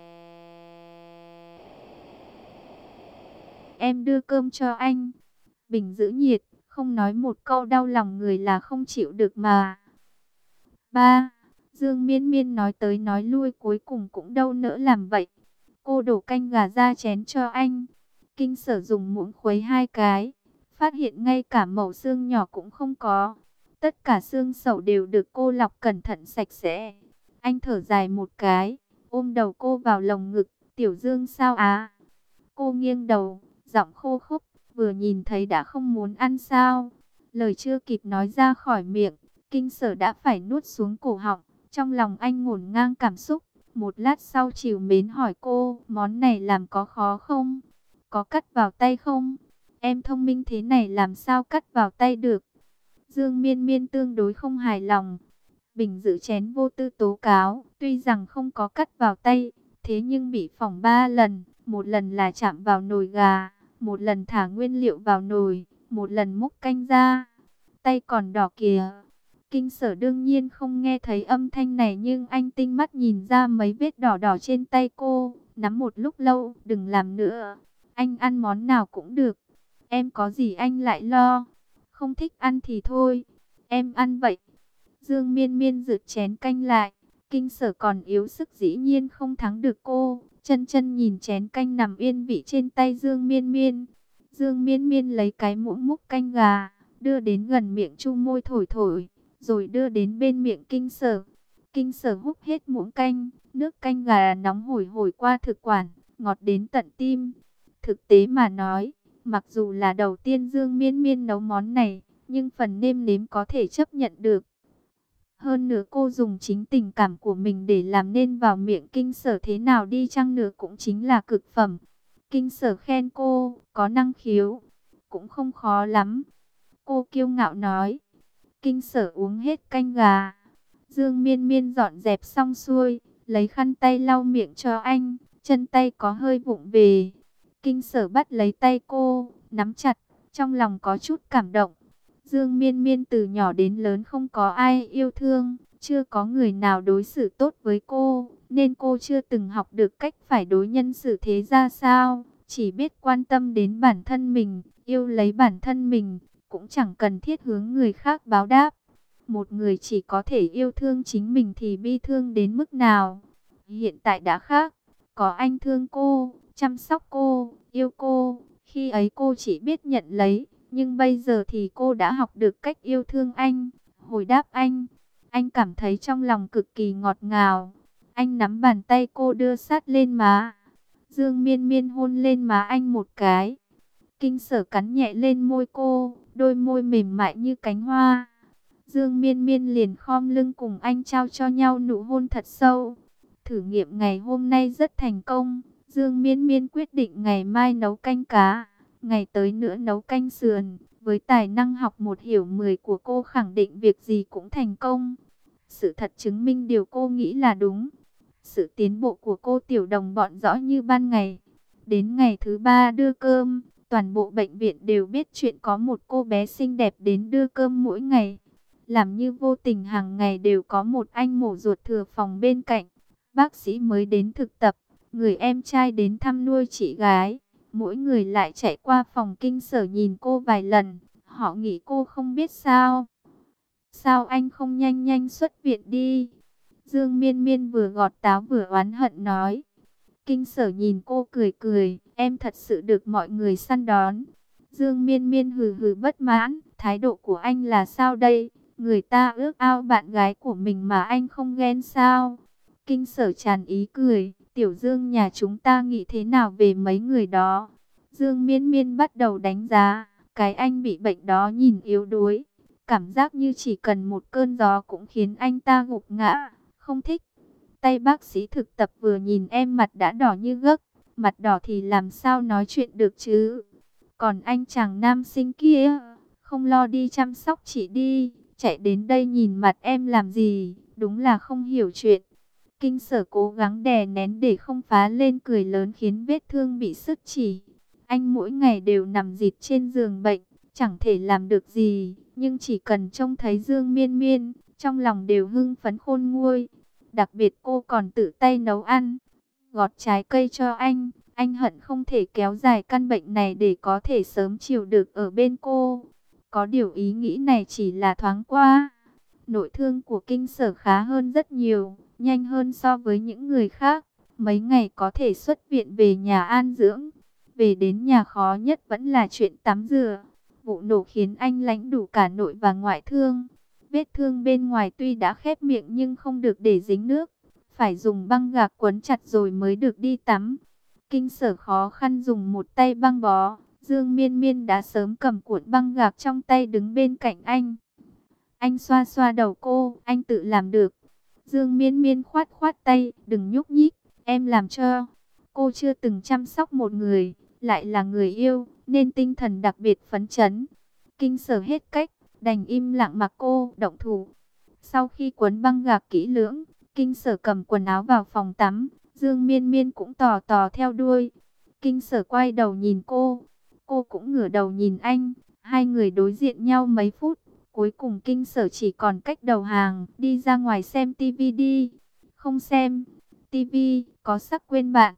em đưa cơm cho anh. Bình giữ nhiệt, không nói một câu đau lòng người là không chịu được mà. Ba, Dương Miên Miên nói tới nói lui cuối cùng cũng đâu nỡ làm vậy. Cô đổ canh gà ra chén cho anh. Kinh Sở dùng muỗng khuấy hai cái, phát hiện ngay cả mẩu xương nhỏ cũng không có. Tất cả xương sẩu đều được cô lọc cẩn thận sạch sẽ. Anh thở dài một cái, ôm đầu cô vào lồng ngực. Tiểu Dương sao á? Cô nghiêng đầu, giọng khô khốc, vừa nhìn thấy đã không muốn ăn sao? Lời chưa kịp nói ra khỏi miệng, Kinh Sở đã phải nuốt xuống cổ họng. Trong lòng anh ngổn ngang cảm xúc. Một lát sau trìu mến hỏi cô, món này làm có khó không? Có cắt vào tay không? Em thông minh thế này làm sao cắt vào tay được? Dương Miên Miên tương đối không hài lòng. Bình giữ chén vô tư tố cáo, tuy rằng không có cắt vào tay, thế nhưng bị phỏng ba lần. Một lần là chạm vào nồi gà, một lần thả nguyên liệu vào nồi, một lần múc canh ra. Tay còn đỏ kìa. Kinh Sở đương nhiên không nghe thấy âm thanh này nhưng anh tinh mắt nhìn ra mấy vết đỏ đỏ trên tay cô. Nắm một lúc lâu, đừng làm nữa. Anh ăn món nào cũng được. Em có gì anh lại lo. Không thích ăn thì thôi. Em ăn vậy. Dương Miên Miên rượt chén canh lại. Kinh Sở còn yếu sức dĩ nhiên không thắng được cô. Chân chân nhìn chén canh nằm yên vị trên tay Dương Miên Miên. Dương Miên Miên lấy cái muỗng múc canh gà, đưa đến gần miệng chu môi thổi thổi, rồi đưa đến bên miệng Kinh Sở. Kinh Sở húp hết muỗng canh, nước canh gà nóng hổi hổi qua thực quản, ngọt đến tận tim. Thực tế mà nói, mặc dù là đầu tiên Dương Miên Miên nấu món này, nhưng phần nêm nếm có thể chấp nhận được. Hơn nữa cô dùng chính tình cảm của mình để làm nên vào miệng Kinh Sở thế nào đi chăng nữa cũng chính là cực phẩm. Kinh Sở khen cô, có năng khiếu, cũng không khó lắm. Cô kiêu ngạo nói. Kinh Sở uống hết canh gà. Dương Miên Miên dọn dẹp xong xuôi, lấy khăn tay lau miệng cho anh, chân tay có hơi vụng về. Kinh Sở bắt lấy tay cô, nắm chặt, trong lòng có chút cảm động. Dương Miên Miên từ nhỏ đến lớn không có ai yêu thương, chưa có người nào đối xử tốt với cô, nên cô chưa từng học được cách phải đối nhân xử thế ra sao, chỉ biết quan tâm đến bản thân mình, yêu lấy bản thân mình, cũng chẳng cần thiết hướng người khác báo đáp. Một người chỉ có thể yêu thương chính mình thì bi thương đến mức nào. Hiện tại đã khác, có anh thương cô, chăm sóc cô, yêu cô, khi ấy cô chỉ biết nhận lấy. Nhưng bây giờ thì cô đã học được cách yêu thương anh, hồi đáp anh. Anh cảm thấy trong lòng cực kỳ ngọt ngào. Anh nắm bàn tay cô đưa sát lên má. Dương Miên Miên hôn lên má anh một cái. Kinh Sở cắn nhẹ lên môi cô, đôi môi mềm mại như cánh hoa. Dương Miên Miên liền khom lưng cùng anh trao cho nhau nụ hôn thật sâu. Thử nghiệm ngày hôm nay rất thành công. Dương Miên Miên quyết định ngày mai nấu canh cá, ngày tới nữa nấu canh sườn. Với tài năng học một hiểu mười của cô khẳng định việc gì cũng thành công. Sự thật chứng minh điều cô nghĩ là đúng. Sự tiến bộ của cô tiểu đồng bọn rõ như ban ngày. Đến ngày thứ ba đưa cơm, toàn bộ bệnh viện đều biết chuyện có một cô bé xinh đẹp đến đưa cơm mỗi ngày. Làm như vô tình hàng ngày đều có một anh mổ ruột thừa phòng bên cạnh. Bác sĩ mới đến thực tập, người em trai đến thăm nuôi chị gái. Mỗi người lại chạy qua phòng Kinh Sở nhìn cô vài lần. Họ nghĩ cô không biết sao. Sao anh không nhanh nhanh xuất viện đi? Dương Miên Miên vừa gọt táo vừa oán hận nói. Kinh Sở nhìn cô cười cười, em thật sự được mọi người săn đón. Dương Miên Miên hừ hừ bất mãn, thái độ của anh là sao đây? Người ta ước ao bạn gái của mình mà anh không ghen sao? Kinh Sở tràn ý cười, Tiểu Dương nhà chúng ta nghĩ thế nào về mấy người đó? Dương Miên Miên bắt đầu đánh giá, cái anh bị bệnh đó nhìn yếu đuối. Cảm giác như chỉ cần một cơn gió cũng khiến anh ta gục ngã, không thích. Tay bác sĩ thực tập vừa nhìn em mặt đã đỏ như gấc, mặt đỏ thì làm sao nói chuyện được chứ. Còn anh chàng nam sinh kia, không lo đi chăm sóc chị đi, chạy đến đây nhìn mặt em làm gì, đúng là không hiểu chuyện. Kinh Sở cố gắng đè nén để không phá lên cười lớn khiến vết thương bị sứt chỉ. Anh mỗi ngày đều nằm dịt trên giường bệnh, chẳng thể làm được gì, nhưng chỉ cần trông thấy Dương Miên Miên, trong lòng đều hưng phấn khôn nguôi. Đặc biệt cô còn tự tay nấu ăn, gọt trái cây cho anh. Anh hận không thể kéo dài căn bệnh này để có thể sớm chịu được ở bên cô. Có điều ý nghĩ này chỉ là thoáng qua. Nội thương của Kinh Sở khá hơn rất nhiều, nhanh hơn so với những người khác. Mấy ngày có thể xuất viện về nhà an dưỡng. Về đến nhà khó nhất vẫn là chuyện tắm rửa. Vụ nổ khiến anh lãnh đủ cả nội và ngoại thương. Vết thương bên ngoài tuy đã khép miệng nhưng không được để dính nước. Phải dùng băng gạc quấn chặt rồi mới được đi tắm. Kinh Sở khó khăn dùng một tay băng bó. Dương Miên Miên đã sớm cầm cuộn băng gạc trong tay đứng bên cạnh anh. Anh xoa xoa đầu cô, anh tự làm được. Dương Miên Miên khoát khoát tay, đừng nhúc nhích, em làm cho. Cô chưa từng chăm sóc một người, lại là người yêu, nên tinh thần đặc biệt phấn chấn. Kinh Sở hết cách, đành im lặng mặc cô động thủ. Sau khi quấn băng gạc kỹ lưỡng, Kinh Sở cầm quần áo vào phòng tắm, Dương Miên Miên cũng tò tò theo đuôi. Kinh Sở quay đầu nhìn cô, cô cũng ngửa đầu nhìn anh, hai người đối diện nhau mấy phút. Cuối cùng Kinh Sở chỉ còn cách đầu hàng, đi ra ngoài xem tivi đi. Không xem, tivi, có sắc quên bạn.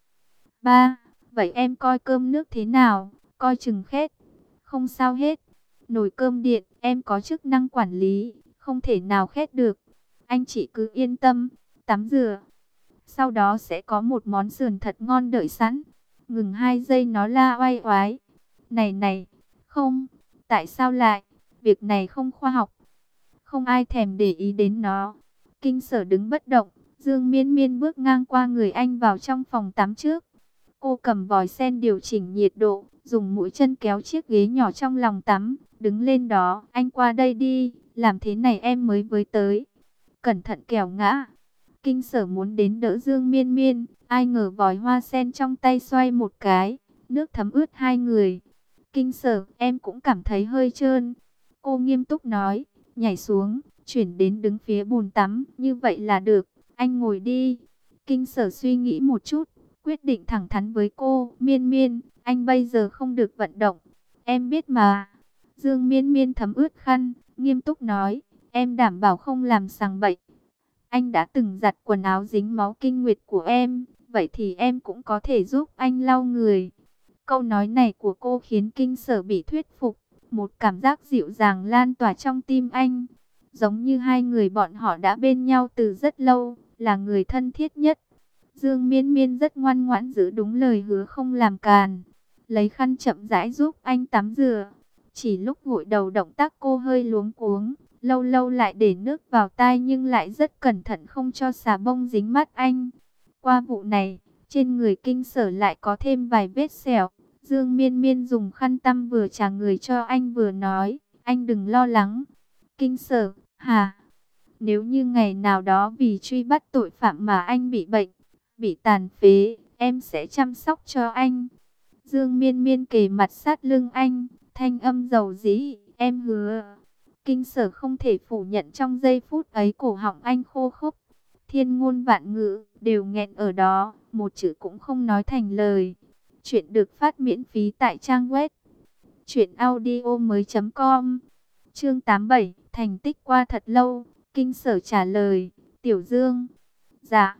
Ba, vậy em coi cơm nước thế nào, coi chừng khét. Không sao hết, nồi cơm điện, em có chức năng quản lý, không thể nào khét được. Anh chị cứ yên tâm, tắm rửa. Sau đó sẽ có một món sườn thật ngon đợi sẵn. Ngừng hai giây nó la oai oái. Này này, không, tại sao lại? Việc này không khoa học. Không ai thèm để ý đến nó. Kinh Sở đứng bất động. Dương Miên Miên bước ngang qua người anh vào trong phòng tắm trước. Cô cầm vòi sen điều chỉnh nhiệt độ, dùng mũi chân kéo chiếc ghế nhỏ trong lòng tắm. Đứng lên đó, anh qua đây đi, làm thế này em mới với tới. Cẩn thận kẻo ngã. Kinh Sở muốn đến đỡ Dương Miên Miên, ai ngờ vòi hoa sen trong tay xoay một cái, nước thấm ướt hai người. Kinh Sở, em cũng cảm thấy hơi trơn. Cô nghiêm túc nói, nhảy xuống, chuyển đến đứng phía bồn tắm, như vậy là được, anh ngồi đi. Kinh Sở suy nghĩ một chút, quyết định thẳng thắn với cô, Miên Miên, anh bây giờ không được vận động, em biết mà. Dương Miên Miên thấm ướt khăn, nghiêm túc nói, em đảm bảo không làm sằng bậy. Anh đã từng giặt quần áo dính máu kinh nguyệt của em, vậy thì em cũng có thể giúp anh lau người. Câu nói này của cô khiến Kinh Sở bị thuyết phục. Một cảm giác dịu dàng lan tỏa trong tim anh. Giống như hai người bọn họ đã bên nhau từ rất lâu, là người thân thiết nhất. Dương Miên Miên rất ngoan ngoãn giữ đúng lời hứa không làm càn. Lấy khăn chậm rãi giúp anh tắm rửa. Chỉ lúc gội đầu động tác cô hơi luống cuống. Lâu lâu lại để nước vào tai nhưng lại rất cẩn thận không cho xà bông dính mắt anh. Qua vụ này, trên người Kinh Sở lại có thêm vài vết sẹo. Dương Miên Miên dùng khăn tăm vừa chà người cho anh vừa nói, anh đừng lo lắng. Kinh Sở, hả? Nếu như ngày nào đó vì truy bắt tội phạm mà anh bị bệnh, bị tàn phế, em sẽ chăm sóc cho anh. Dương Miên Miên kề mặt sát lưng anh, thanh âm dầu dĩ, em hứa. Kinh Sở không thể phủ nhận trong giây phút ấy cổ họng anh khô khốc. Thiên ngôn vạn ngữ, đều nghẹn ở đó, một chữ cũng không nói thành lời. Chuyện được phát miễn phí tại trang web truyện audio mới chấm com. Chương tám mươi bảy, thành tích qua thật lâu. Kinh Sở trả lời, Tiểu Dương. Dạ.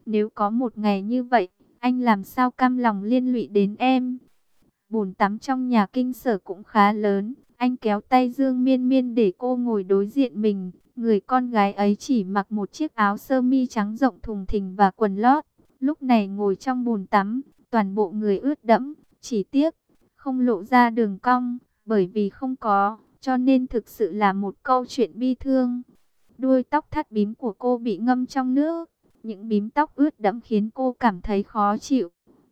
Nếu có một ngày như vậy, anh làm sao cam lòng liên lụy đến em. Bồn tắm trong nhà Kinh Sở cũng khá lớn. Anh kéo tay Dương Miên Miên để cô ngồi đối diện mình. Người con gái ấy chỉ mặc một chiếc áo sơ mi trắng rộng thùng thình và quần lót. Lúc này ngồi trong bồn tắm, toàn bộ người ướt đẫm. Chỉ tiếc, không lộ ra đường cong. Bởi vì không có, cho nên thực sự là một câu chuyện bi thương. Đuôi tóc thắt bím của cô bị ngâm trong nước. Những bím tóc ướt đẫm khiến cô cảm thấy khó chịu.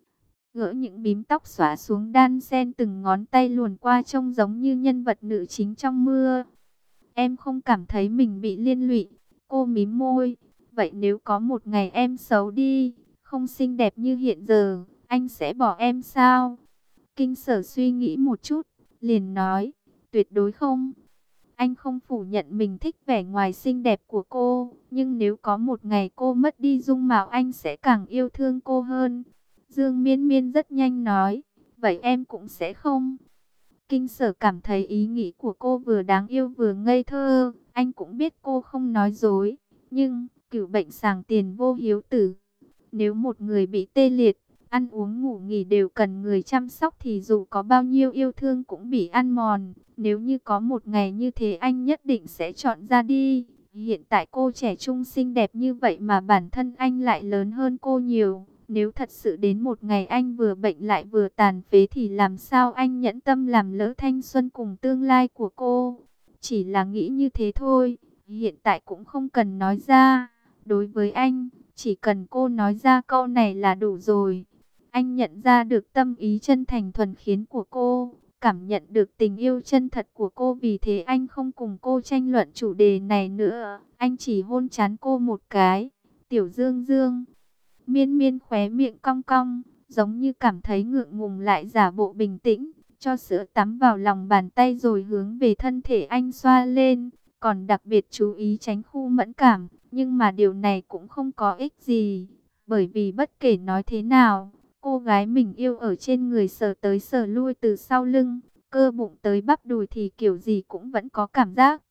Gỡ những bím tóc xõa xuống đan xen từng ngón tay luồn qua trông giống như nhân vật nữ chính trong mưa. Em không cảm thấy mình bị liên lụy. Cô mím môi. Vậy nếu có một ngày em xấu đi, không xinh đẹp như hiện giờ, anh sẽ bỏ em sao? Kinh Sở suy nghĩ một chút, liền nói, tuyệt đối không. Anh không phủ nhận mình thích vẻ ngoài xinh đẹp của cô, nhưng nếu có một ngày cô mất đi dung mạo anh sẽ càng yêu thương cô hơn. Dương Miên Miên rất nhanh nói, vậy em cũng sẽ không. Kinh Sở cảm thấy ý nghĩ của cô vừa đáng yêu vừa ngây thơ, anh cũng biết cô không nói dối, nhưng cửu bệnh sàng tiền vô hiếu tử. Nếu một người bị tê liệt, ăn uống ngủ nghỉ đều cần người chăm sóc thì dù có bao nhiêu yêu thương cũng bị ăn mòn. Nếu như có một ngày như thế anh nhất định sẽ chọn ra đi. Hiện tại cô trẻ trung xinh đẹp như vậy mà bản thân anh lại lớn hơn cô nhiều. Nếu thật sự đến một ngày anh vừa bệnh lại vừa tàn phế thì làm sao anh nhẫn tâm làm lỡ thanh xuân cùng tương lai của cô. Chỉ là nghĩ như thế thôi, hiện tại cũng không cần nói ra. Đối với anh, chỉ cần cô nói ra câu này là đủ rồi. Anh nhận ra được tâm ý chân thành thuần khiết của cô, cảm nhận được tình yêu chân thật của cô, vì thế anh không cùng cô tranh luận chủ đề này nữa. Anh chỉ hôn trán cô một cái. Tiểu Dương Dương. Miên Miên khóe miệng cong cong, giống như cảm thấy ngượng ngùng lại giả bộ bình tĩnh, cho sữa tắm vào lòng bàn tay rồi hướng về thân thể anh xoa lên, còn đặc biệt chú ý tránh khu mẫn cảm, nhưng mà điều này cũng không có ích gì, bởi vì bất kể nói thế nào, cô gái mình yêu ở trên người sờ tới sờ lui từ sau lưng, cơ bụng tới bắp đùi thì kiểu gì cũng vẫn có cảm giác.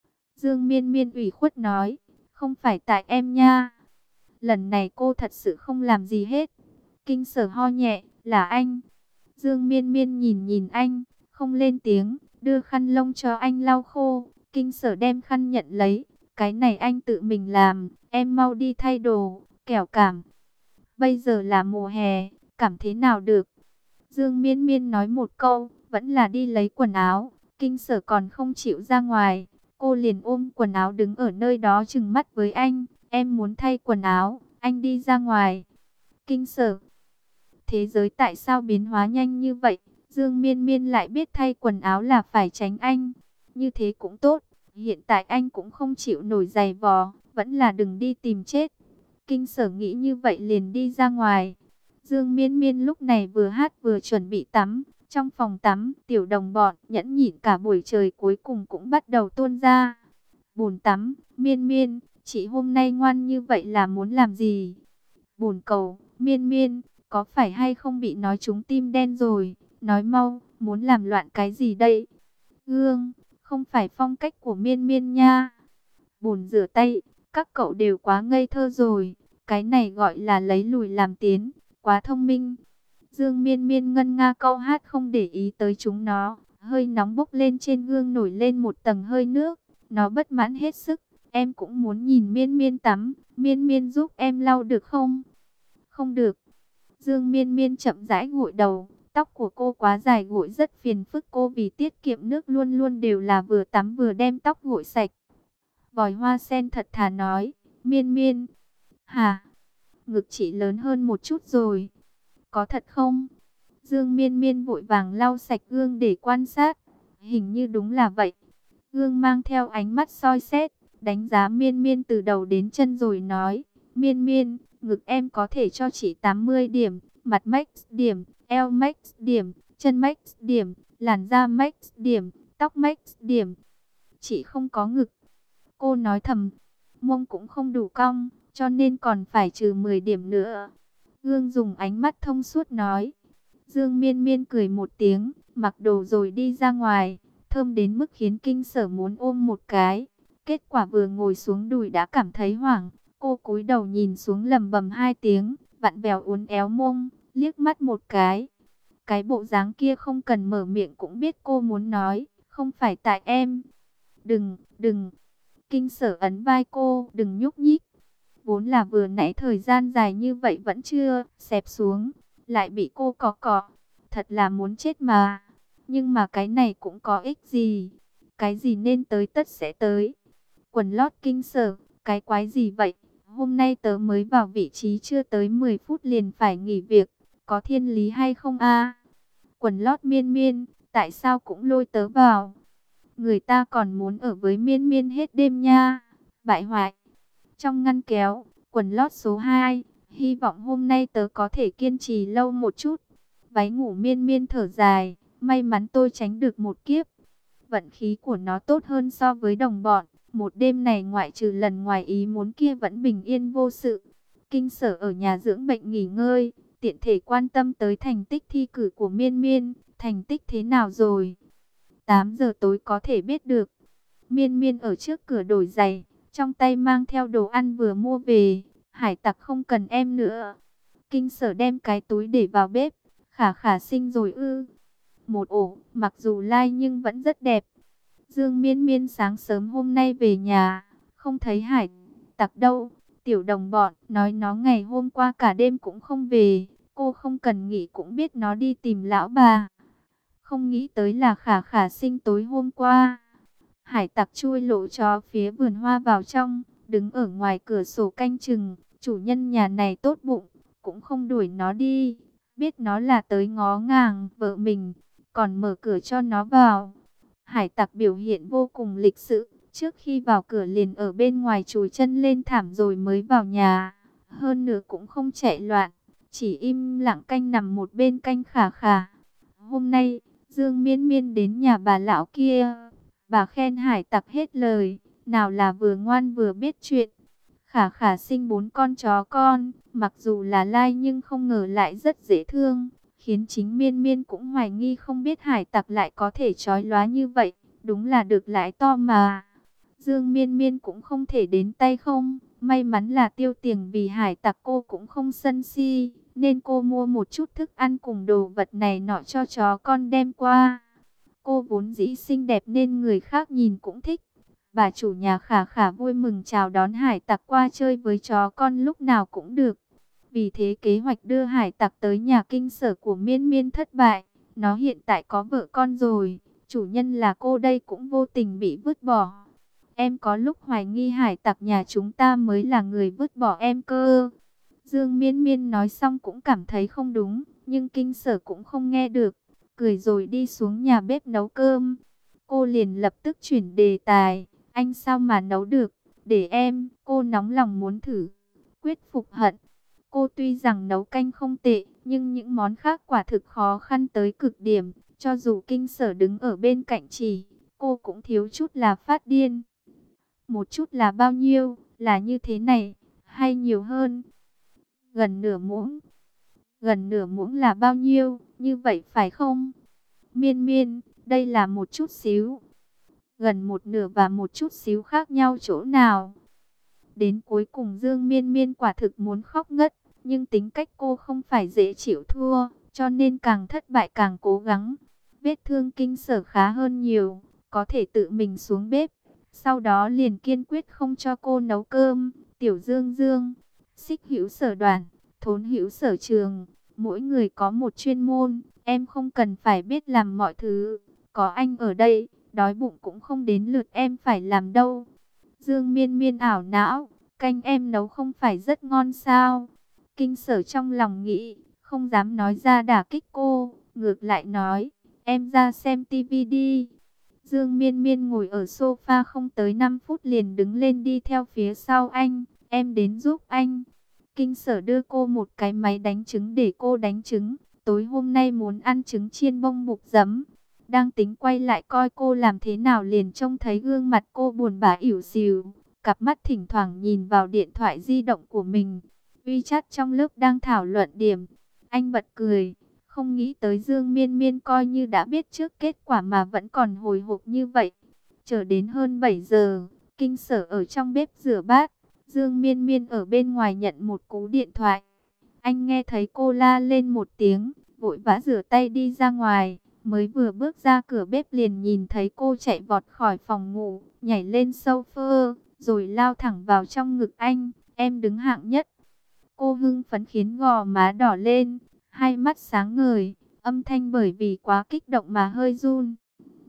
Dương Miên Miên ủy khuất nói, không phải tại em nha. Lần này cô thật sự không làm gì hết. Kinh Sở ho nhẹ, là anh. Dương Miên Miên nhìn nhìn anh, không lên tiếng, đưa khăn lông cho anh lau khô. Kinh Sở đem khăn nhận lấy, cái này anh tự mình làm, em mau đi thay đồ, kẻo cảm. Bây giờ là mùa hè, cảm thế nào được? Dương Miên Miên nói một câu, vẫn là đi lấy quần áo. Kinh Sở còn không chịu ra ngoài, cô liền ôm quần áo đứng ở nơi đó trừng mắt với anh. Em muốn thay quần áo, anh đi ra ngoài. Kinh Sở, thế giới tại sao biến hóa nhanh như vậy? Dương Miên Miên lại biết thay quần áo là phải tránh anh. Như thế cũng tốt, hiện tại anh cũng không chịu nổi giày vò, vẫn là đừng đi tìm chết. Kinh Sở nghĩ như vậy liền đi ra ngoài. Dương Miên Miên lúc này vừa hát vừa chuẩn bị tắm. Trong phòng tắm, tiểu đồng bọn nhẫn nhịn cả buổi trời cuối cùng cũng bắt đầu tuôn ra. Bồn tắm, Miên Miên, chị hôm nay ngoan như vậy là muốn làm gì? Bồn cầu, Miên Miên, có phải hay không bị nói trúng tim đen rồi? Nói mau, muốn làm loạn cái gì đây? Gương, không phải phong cách của Miên Miên nha. Bồn rửa tay, các cậu đều quá ngây thơ rồi. Cái này gọi là lấy lùi làm tiến, quá thông minh. Dương Miên Miên ngân nga câu hát không để ý tới chúng nó. Hơi nóng bốc lên trên gương nổi lên một tầng hơi nước. Nó bất mãn hết sức. Em cũng muốn nhìn Miên Miên tắm. Miên Miên giúp em lau được không? Không được. Dương Miên Miên chậm rãi gội đầu. Tóc của cô quá dài gội rất phiền phức, cô vì tiết kiệm nước luôn luôn đều là vừa tắm vừa đem tóc gội sạch. Vòi hoa sen thật thà nói. Miên Miên. Hả? Ngực chị lớn hơn một chút rồi. Có thật không? Dương Miên Miên vội vàng lau sạch gương để quan sát. Hình như đúng là vậy. Gương mang theo ánh mắt soi xét, đánh giá Miên Miên từ đầu đến chân rồi nói. Miên Miên, ngực em có thể cho chị tám mươi điểm, mặt max điểm, eo max điểm, chân max điểm, làn da max điểm, tóc max điểm. Chị không có ngực. Cô nói thầm, mông cũng không đủ cong, cho nên còn phải trừ mười điểm nữa. Gương dùng ánh mắt thông suốt nói. Dương Miên Miên cười một tiếng, mặc đồ rồi đi ra ngoài, thơm đến mức khiến Kinh Sở muốn ôm một cái. Kết quả vừa ngồi xuống đùi đã cảm thấy hoảng, Cô cúi đầu nhìn xuống lầm bầm hai tiếng, vặn vẹo uốn éo mông, liếc mắt một cái. Cái bộ dáng kia không cần mở miệng cũng biết cô muốn nói, không phải tại em. Đừng, đừng. Kinh Sở ấn vai cô, đừng nhúc nhích. Vốn là vừa nãy thời gian dài như vậy vẫn chưa xẹp xuống, lại bị cô cọ cọ. Thật là muốn chết mà. Nhưng mà cái này cũng có ích gì. Cái gì nên tới tất sẽ tới. Quần lót Kinh Sở, cái quái gì vậy? Hôm nay tớ mới vào vị trí chưa tới mười phút liền phải nghỉ việc. Có thiên lý hay không a? Quần lót Miên Miên, tại sao cũng lôi tớ vào? Người ta còn muốn ở với Miên Miên hết đêm nha. Bại hoại. Trong ngăn kéo, quần lót số hai, hy vọng hôm nay tớ có thể kiên trì lâu một chút. Váy ngủ Miên Miên thở dài, may mắn tôi tránh được một kiếp. Vận khí của nó tốt hơn so với đồng bọn, một đêm này ngoại trừ lần ngoài ý muốn kia vẫn bình yên vô sự. Kinh Sở ở nhà dưỡng bệnh nghỉ ngơi, tiện thể quan tâm tới thành tích thi cử của Miên Miên, thành tích thế nào rồi? tám giờ tối có thể biết được. Miên Miên ở trước cửa đổi giày, trong tay mang theo đồ ăn vừa mua về. Hải tặc không cần em nữa. Kinh Sở đem cái túi để vào bếp. Khả khả sinh rồi ư? Một ổ, mặc dù lai nhưng vẫn rất đẹp. Dương Miên Miên sáng sớm hôm nay về nhà, không thấy hải tặc đâu. Tiểu đồng bọn nói nó ngày hôm qua cả đêm cũng không về. Cô không cần nghĩ cũng biết nó đi tìm lão bà. Không nghĩ tới là khả khả sinh tối hôm qua. Hải tặc chui lỗ chó phía vườn hoa vào trong, đứng ở ngoài cửa sổ canh chừng. Chủ nhân nhà này tốt bụng, cũng không đuổi nó đi. Biết nó là tới ngó ngàng vợ mình, còn mở cửa cho nó vào. Hải tặc biểu hiện vô cùng lịch sự, trước khi vào cửa liền ở bên ngoài chùi chân lên thảm rồi mới vào nhà. Hơn nữa cũng không chạy loạn, chỉ im lặng canh nằm một bên canh khả khả. Hôm nay, Dương Miên Miên đến nhà bà lão kia, bà khen hải tặc hết lời, nào là vừa ngoan vừa biết chuyện. Khả khả sinh bốn con chó con, mặc dù là lai nhưng không ngờ lại rất dễ thương, khiến chính Miên Miên cũng hoài nghi không biết hải tặc lại có thể chói lóa như vậy, đúng là được lãi to mà. Dương Miên Miên cũng không thể đến tay không, may mắn là tiêu tiền vì hải tặc cô cũng không sân si, nên cô mua một chút thức ăn cùng đồ vật này nọ cho chó con đem qua. Cô vốn dĩ xinh đẹp nên người khác nhìn cũng thích. Bà chủ nhà khả khả vui mừng chào đón hải tặc qua chơi với chó con lúc nào cũng được. Vì thế kế hoạch đưa hải tặc tới nhà Kinh Sở của Miên Miên thất bại. Nó hiện tại có vợ con rồi, chủ nhân là cô đây cũng vô tình bị vứt bỏ. Em có lúc hoài nghi hải tặc nhà chúng ta mới là người vứt bỏ em cơ. Dương Miên Miên nói xong cũng cảm thấy không đúng, nhưng Kinh Sở cũng không nghe được, cười rồi đi xuống nhà bếp nấu cơm. Cô liền lập tức chuyển đề tài, anh sao mà nấu được, để em, cô nóng lòng muốn thử. Quyết phục hận, cô tuy rằng nấu canh không tệ, nhưng những món khác quả thực khó khăn tới cực điểm, cho dù Kinh Sở đứng ở bên cạnh chỉ, cô cũng thiếu chút là phát điên. Một chút là bao nhiêu, là như thế này, hay nhiều hơn? Gần nửa muỗng. Gần nửa muỗng là bao nhiêu, như vậy phải không? Miên Miên, đây là một chút xíu. Gần một nửa và một chút xíu khác nhau chỗ nào? Đến cuối cùng Dương Miên Miên quả thực muốn khóc ngất, nhưng tính cách cô không phải dễ chịu thua, cho nên càng thất bại càng cố gắng. Vết thương Kinh Sở khá hơn nhiều, có thể tự mình xuống bếp. Sau đó liền kiên quyết không cho cô nấu cơm. Tiểu Dương Dương, Xích Hữu Sở Đoàn, Thốn Hữu Sở Trường, mỗi người có một chuyên môn, em không cần phải biết làm mọi thứ. Có anh ở đây, đói bụng cũng không đến lượt em phải làm đâu. Dương Miên Miên ảo não, canh em nấu không phải rất ngon sao? Kinh Sở trong lòng nghĩ, không dám nói ra đả kích cô, ngược lại nói, em ra xem tivi đi. Dương Miên Miên ngồi ở sofa không tới năm phút liền đứng lên đi theo phía sau anh, em đến giúp anh. Kinh Sở đưa cô một cái máy đánh trứng để cô đánh trứng, tối hôm nay muốn ăn trứng chiên bông bục giấm. Đang tính quay lại coi cô làm thế nào liền trông thấy gương mặt cô buồn bã ỉu xìu, cặp mắt thỉnh thoảng nhìn vào điện thoại di động của mình. WeChat trong lớp đang thảo luận điểm, anh bật cười. Không nghĩ tới Dương Miên Miên coi như đã biết trước kết quả mà vẫn còn hồi hộp như vậy. Chờ đến hơn bảy giờ, Kinh Sở ở trong bếp rửa bát. Dương Miên Miên ở bên ngoài nhận một cú điện thoại. Anh nghe thấy cô la lên một tiếng, vội vã rửa tay đi ra ngoài. Mới vừa bước ra cửa bếp liền nhìn thấy cô chạy vọt khỏi phòng ngủ, nhảy lên sofa, rồi lao thẳng vào trong ngực anh. Em đứng hạng nhất. Cô hưng phấn khiến gò má đỏ lên, hai mắt sáng ngời, âm thanh bởi vì quá kích động mà hơi run.